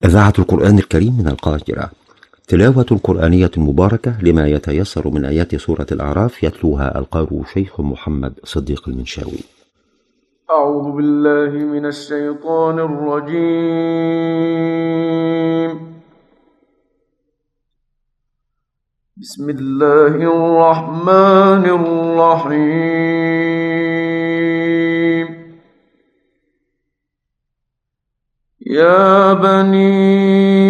إذاعة القرآن الكريم من القاهرة. تلاوة قرآنية مباركة لما يتيسر من آيات سورة الأعراف، يتلوها القارئ شيخ محمد صديق المنشاوي. أعوذ بالله من الشيطان الرجيم. بسم الله الرحمن الرحيم. يا بني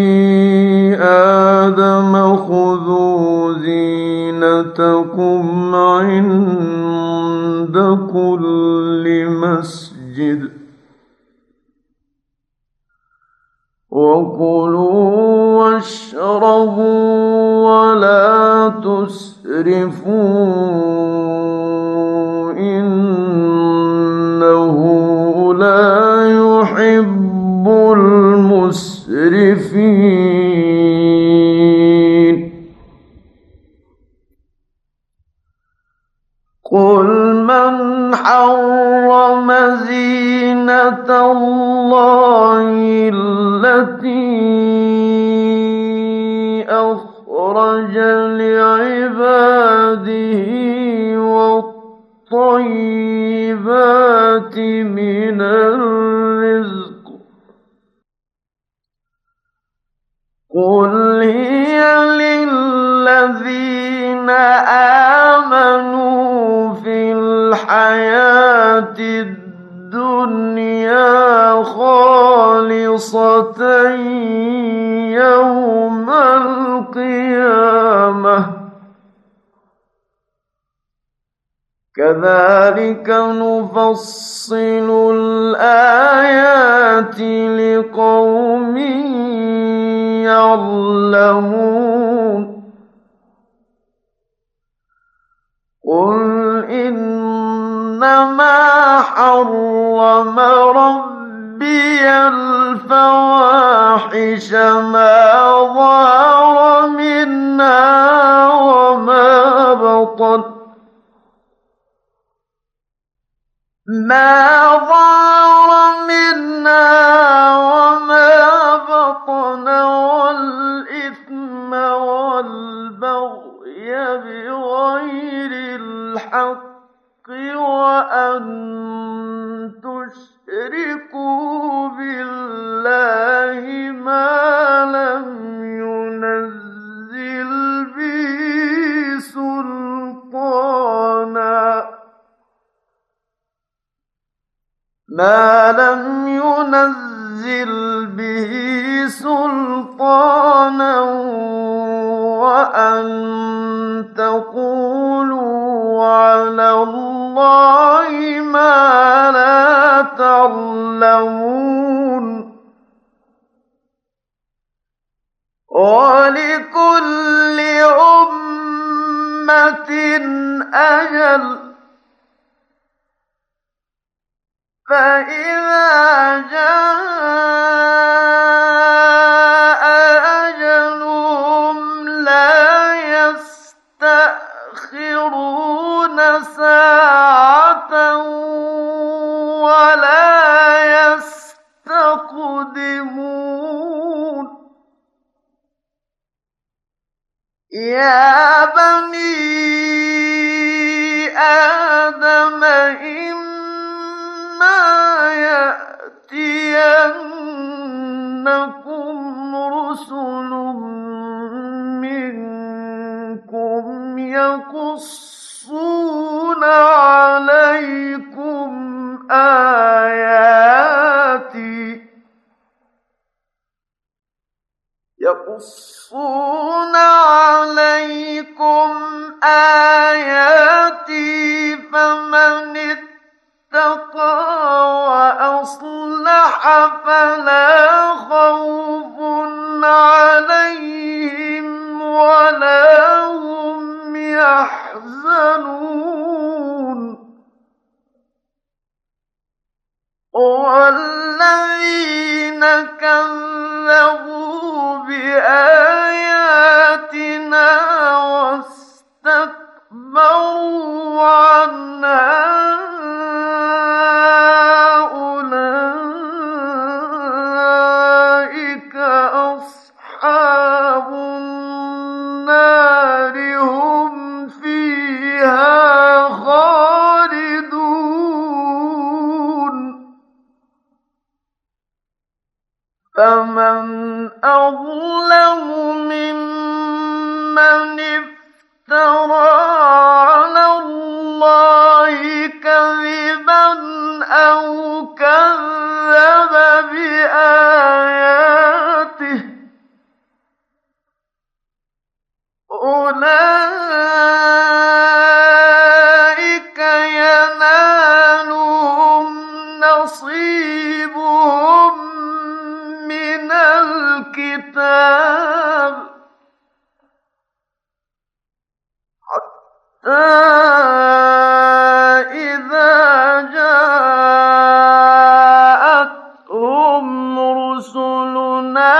آدم خذوا زينتكم عند كل مسجد وكلوا واشربوا ولا تسرفوا إنه لا يحب المسرفين. قل من حرم زينة الله التي أخرج لعباده والطيبات من الرزق قل هي للذين آمنوا في الحياة الدنيا خالصة يوم القيامة كذلك نفصل الآيات لقوم يعلمون. قل إنما حرم ربي الفواحش ما ظهر منها وما بطن والإثم والبغي بغير الحق وأن تشركوا بالله ما لم ينزل به سلطانا وأن تقولوا على الله ما لا تعلمون. ولكل أمة أجل فإذا جاء أجلهم لا يستأخرون ساعة ولا يستقدمون. يا بني آدم يأتينكم رسل منكم يقصون عليكم آياتي فمن اتقى وأصلح فلا خوف عليهم ولا هم يحزنون. والذين كذبوا بآياتنا واستكبروا عنها أصحاب النار هم فيها خالدون فمن أظلم ممن افترى على الله كذبا أو كذب بآياته أولئك ينالهم نصيبهم من الكتاب حتى إذا جاءتهم رسلنا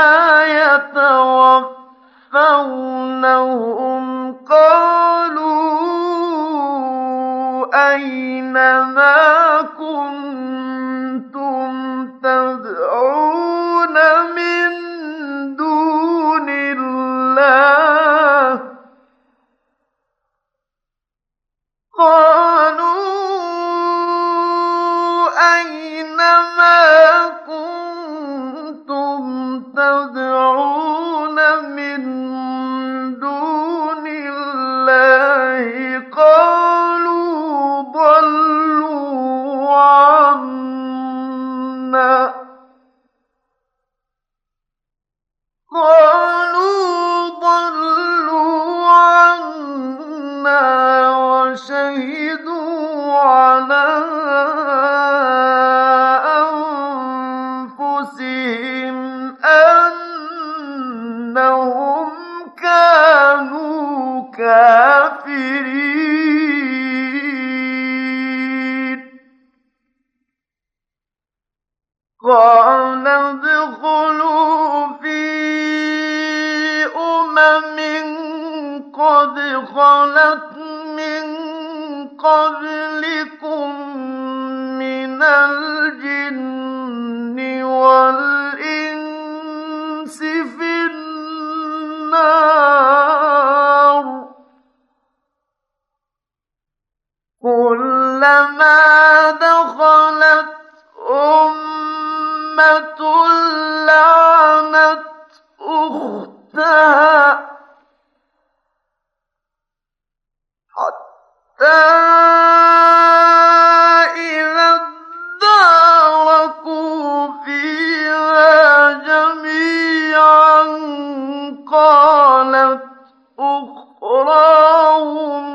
يتوفونهم قالوا أين ما كنتم تدعون من دون الله قالوا أين ما كنتم تدعون من دون الله قالوا ضلوا عنا وشهدوا على أنفسهم أنهم كانوا كافرين قال ادخلوا في قد خلت من قبلكم من الجن والإنس في النار كلما دخلت أمة لعنت أختها حتى إذا اداركوا فيها جميعا قالت أخراهم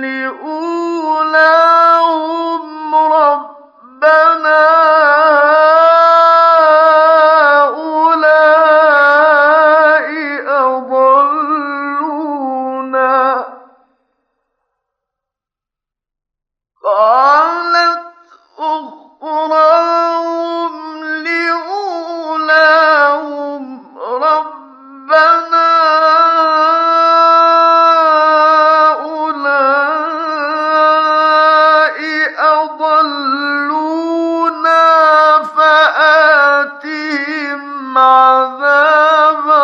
لأولاهم ربنا هؤلاء أضلونا قالت أخراهم لأولاهم ربنا هؤلاء أضلونا فآتهم عذابا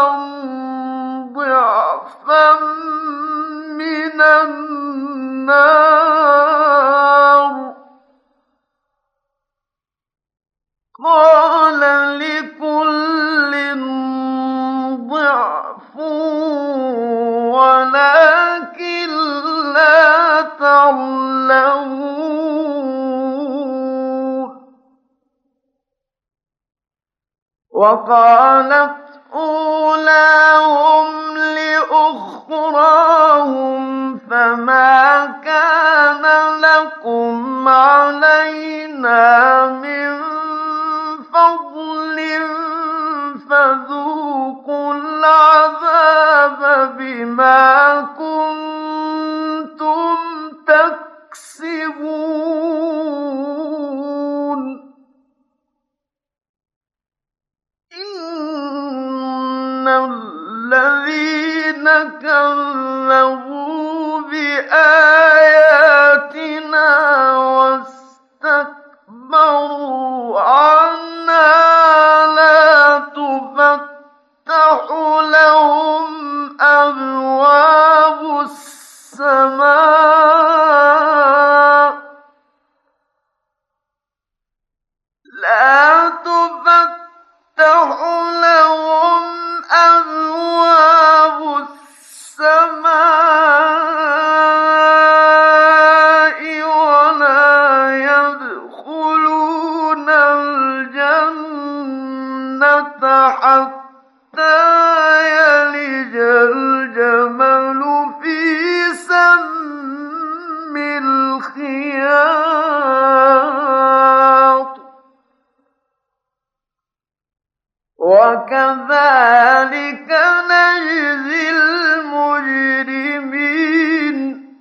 ضعفا من النار قال لكل ضعف ولكن لا تعلمون وقالت أولاهم لأخراهم فما كان لكم علينا من فضل فذوقوا العذاب بما كنتم تكسبون إن الذين كذبوا بآياتنا واستكبروا عنها لا تفتح يلج الجمل في سم الخياط وكذلك نجزي المجرمين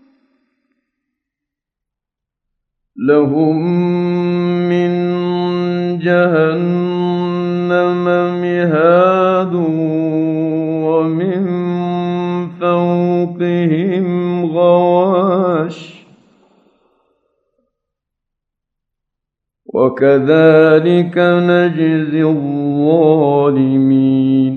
لهم من جهنم مهاد ومن فوقهم غواش وكذلك نجزي الظالمين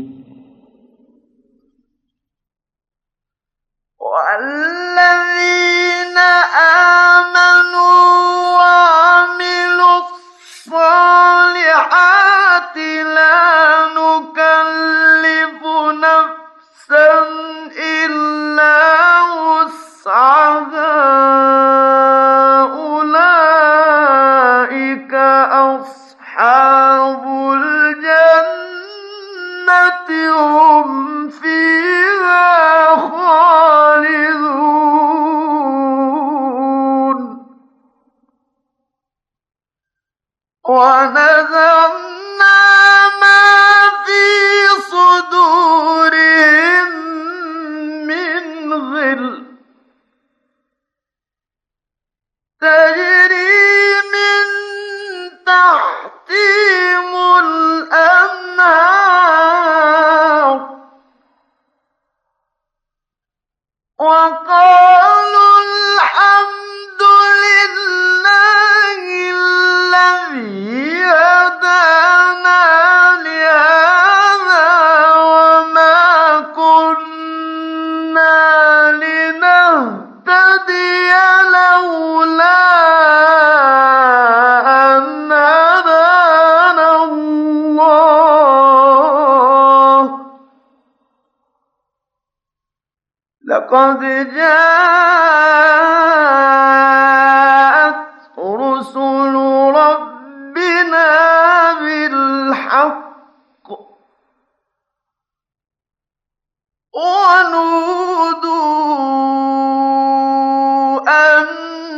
والذين آمنوا وعملوا الصالحات لا نكلف نفسا إلا وسعها أولئك أصحاب الجنة هم فيها خالدون ونزعنا ما في صدورهم من غل تجري من تحتهم الأنهار وقالوا الحمد لله الذي هدانا لهذا وما كنا لنهتدي لولا أن هدانا الله لقد جاءت رسل ربنا بالحق ونودوا أن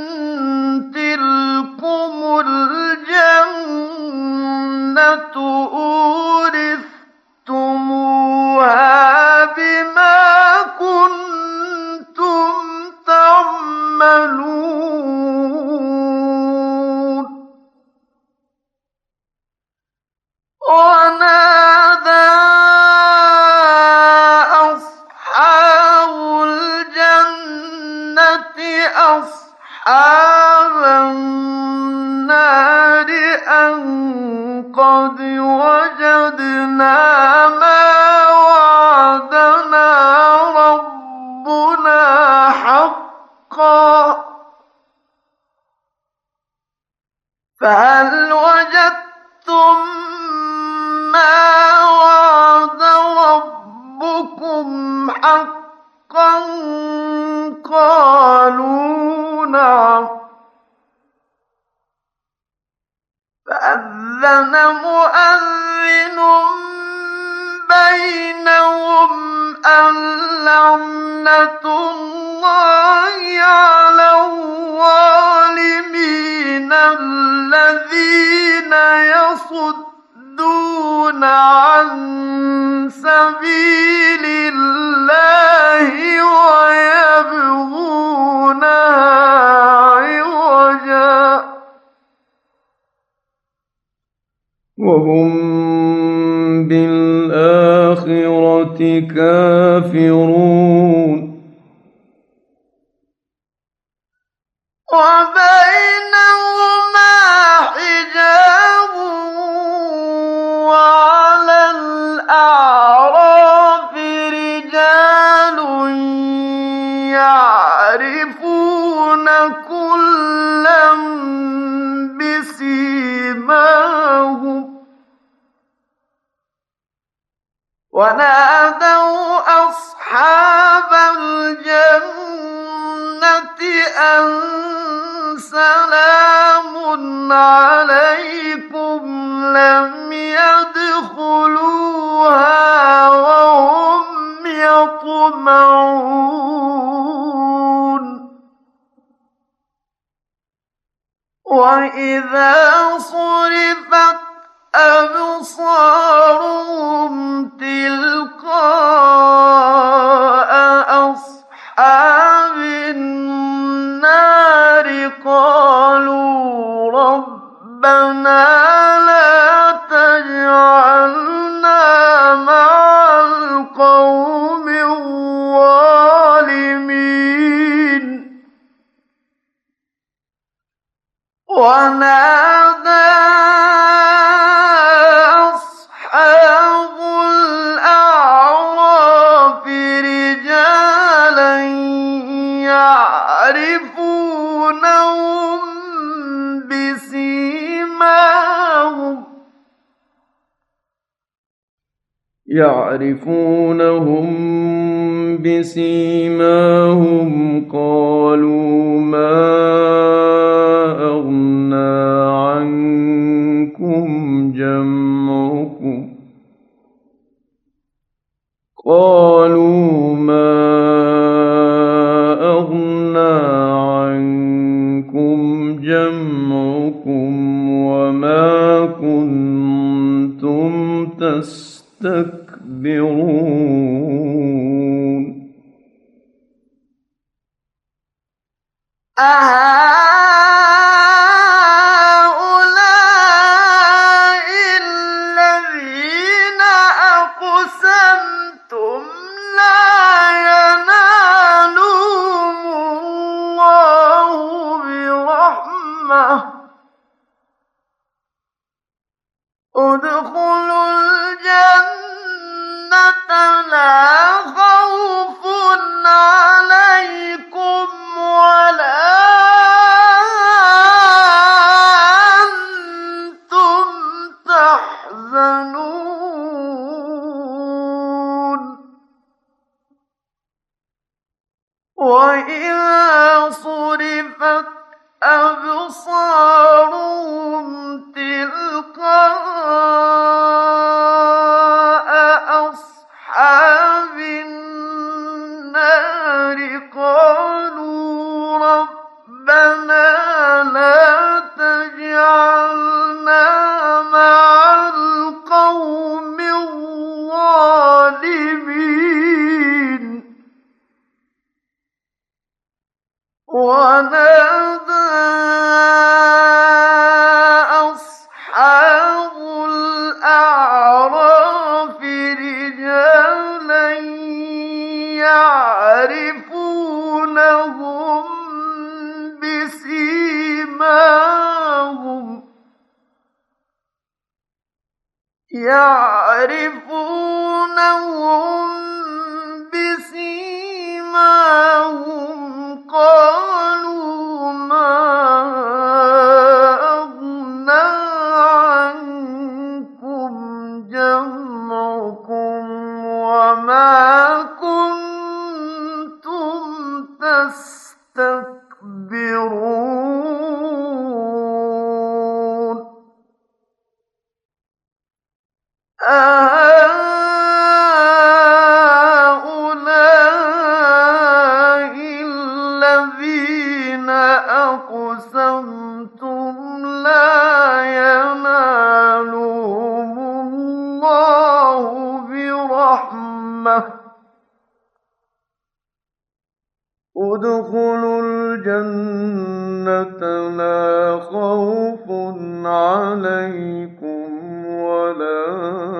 تلكم الجنة أورثتموها بما كنتم تعملون ونادى أصحاب الجنة أصحاب النار أن قد وجدنا ما وعدنا ربنا حقا فهل وجدتم ما وعد ربكم حقا قالوا نعم فأذن مؤذن بينهم اللعنة الله على الظالمين الذين يصدون عن سبيل الله ويبغونها عوجا وهم بالآخرة كافرون وبينهما حجاب وعلى الأعراف رجال يعرفون كلا بسيماهم ونادوا أصحاب الجنة أن سلام عليكم لم يدخلوها وإذا صرفت أبصارهم تلقاء أصحاب النار قالوا ربنا لا تجعلنا مع القوم الظالمين ونادى أصحاب الأعراف رجالا يعرفونهم بسيماهم قالوا ما أغنى عنكم جمعكم قالوا ما أغنى عنكم جمعكم وما كنتم تستكبرون أهؤلاء الذين أقسمتم لا ينالهم الله برحمة ادخلوا الجنة لا خوف عليكم ولا أنتم تحزنون وإذا صرفت أبصارهم تلقاء أصحاب النار قالوا ربنا لا تجعلنا مع القوم الظالمين ونادى أصحاب الأعراف رجالا يعرفونهم بسيماهم قالوا ما أغنى عنكم جمعكم وما كنتم تستكبرون أهؤلاء الذين أقسمتم لا ينالهم الله برحمة ادخلوا الجنة لا خوف عليكم ولا